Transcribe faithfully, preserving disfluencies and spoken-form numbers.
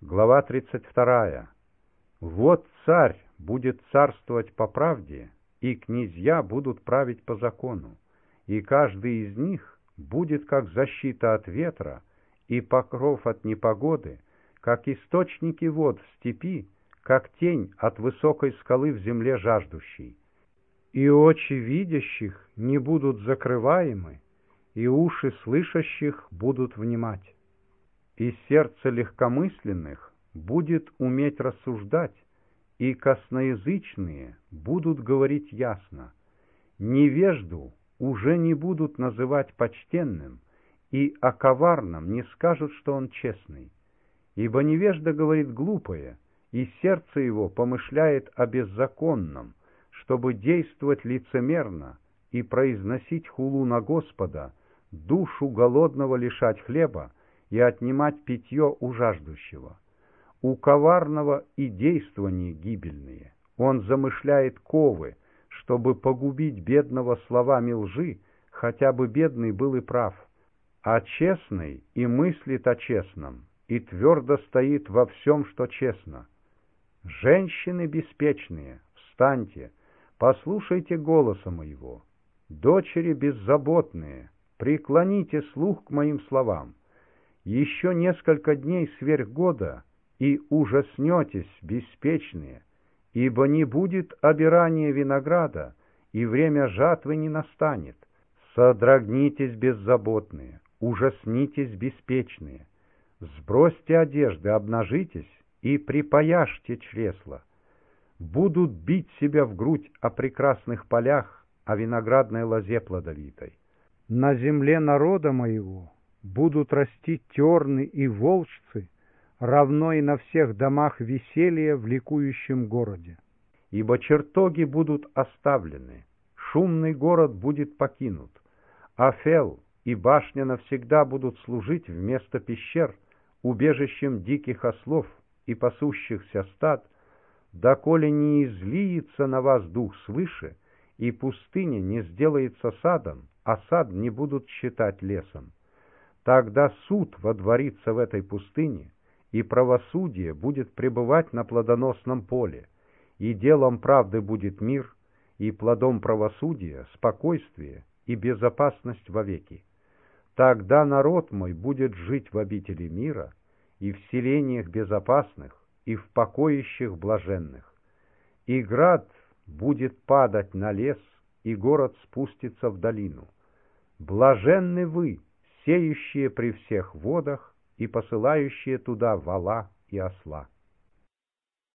Глава тридцать вторая. Вот царь будет царствовать по правде, и князья будут править по закону, и каждый из них будет как защита от ветра и покров от непогоды, как источники вод в степи, как тень от высокой скалы в земле жаждущей. И очи видящих не будут закрываемы, и уши слышащих будут внимать. И сердце легкомысленных будет уметь рассуждать, и косноязычные будут говорить ясно. Невежду уже не будут называть почтенным, и о коварном не скажут, что он честный. Ибо невежда говорит глупое, и сердце его помышляет о беззаконном, чтобы действовать лицемерно и произносить хулу на Господа, душу голодного лишать хлеба, и отнимать питье у жаждущего. У коварного и действования гибельные. Он замышляет ковы, чтобы погубить бедного словами лжи, хотя бы бедный был и прав. А честный и мыслит о честном, и твердо стоит во всем, что честно. Женщины беспечные, встаньте, послушайте голоса моего. Дочери беззаботные, преклоните слух к моим словам. Еще несколько дней сверх года, и ужаснетесь, беспечные, ибо не будет обирания винограда, и время жатвы не настанет. Содрогнитесь, беззаботные, ужаснитесь, беспечные. Сбросьте одежды, обнажитесь и припояжьте чресла. Будут бить себя в грудь о прекрасных полях, о виноградной лозе плодовитой. На земле народа моего будут расти терны и волжцы, равно и на всех домах веселья в ликующем городе. Ибо чертоги будут оставлены, шумный город будет покинут, Афел и башня навсегда будут служить вместо пещер, убежищем диких ослов и пасущихся стад, доколе не излиется на вас дух свыше, и пустыня не сделается садом, а сад не будут считать лесом. Тогда суд водворится в этой пустыне, и правосудие будет пребывать на плодоносном поле, и делом правды будет мир, и плодом правосудия спокойствие и безопасность вовеки. Тогда народ мой будет жить в обители мира, и в селениях безопасных, и в покоищах блаженных. И град будет падать на лес, и город спустится в долину. Блаженны вы, сеющие при всех водах и посылающие туда вола и осла.